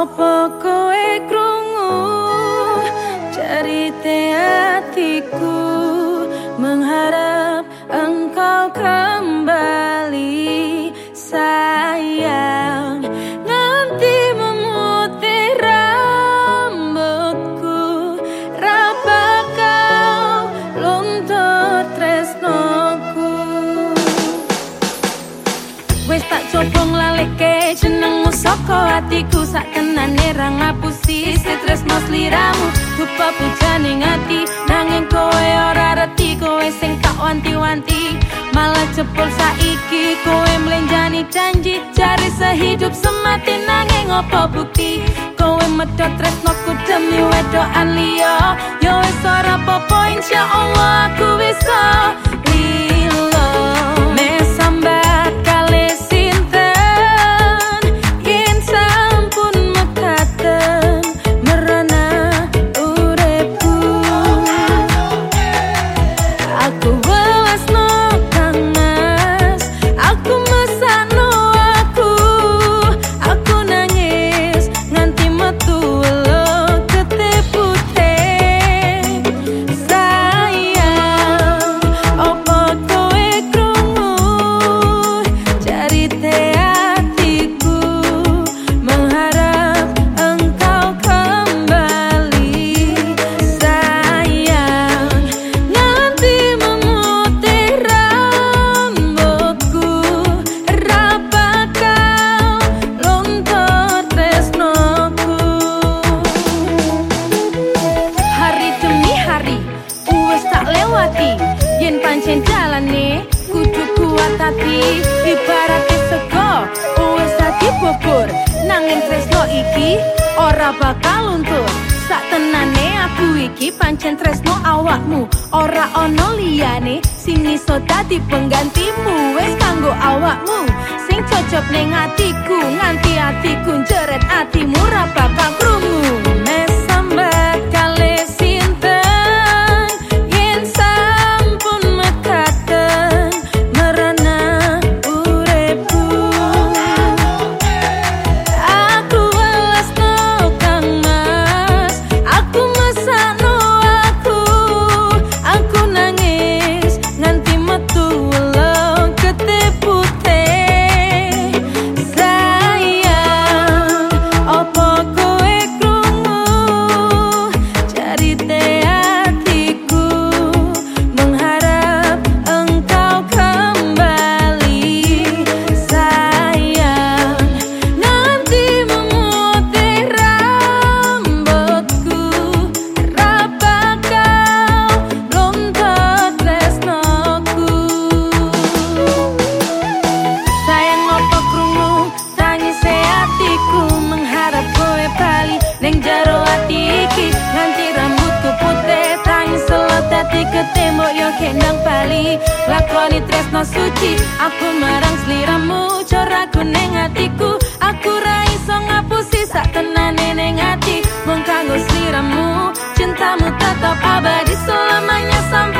Opo kowe krungu cerita hatiku, mengharap engkau kembali sayang. Nganti memutih rambutku, raba kau luntur tresnoku. Wis tak coba nglaleke jenengmu saka hatiku, sak tenane ra ngapusi tresno sliramu. Dupa pujaning ati nanging kowe ora reti, kowe sing tak wanti-wanti malah jebol saiki. Kowe mlenjani janji cari sehidup semati, nanging apa bukti kowe medhot tresnoku demi wedokan liya. Yo wis ora apa-apa, insyaallah aku bisa lilo. Mesambat kali sinten yen sampun mekaten merana uripku. Aku welasno kangas, aku mesakno aku nangis nganti metu welo ketepute. Sayang, opo kowe krungu cerita hatiku, mengharap engkau kembali sayang. Nganti memutih rambutku, raba kau luntur tresnoku. Hari demi hari wis tak lewati, yen pancen jalane kudu kuat hati. Ibaratke sego wis dadi bubur, nanging tresno iki ora bakal luntur. Sak tenane aku iki pancen tresno awakmu, ora ono liyane sing iso dadi penggantimu. Wis kanggo awakmu sing cocok ning atiku, nganti atiku njeret atimu ra bakal krungu. Mesambat kali sinten yen sampun mekaten merana uripku. Aku welasno kangas, aku mesakno aku nangis nganti metu welo ketepute. Sayang, opo kowe krungu cerita hatiku, mengharap engkau kembali sayang. Nganti memutih rambutku, raba kau luntur tresnoku. Sayang, opo krungu tangise hatiku, mengharap kowe bali ning jero ati iki. Nganti rambutku putih tangis selot dadi ketembok, yo kendang bali lakoni tresno suci aku marang sliramu. Coraku ning atiku, aku ra iso ngapusi sak tenane ning ati. Mung kanggo sliramu, cintamu tetap abadi selamanya sampai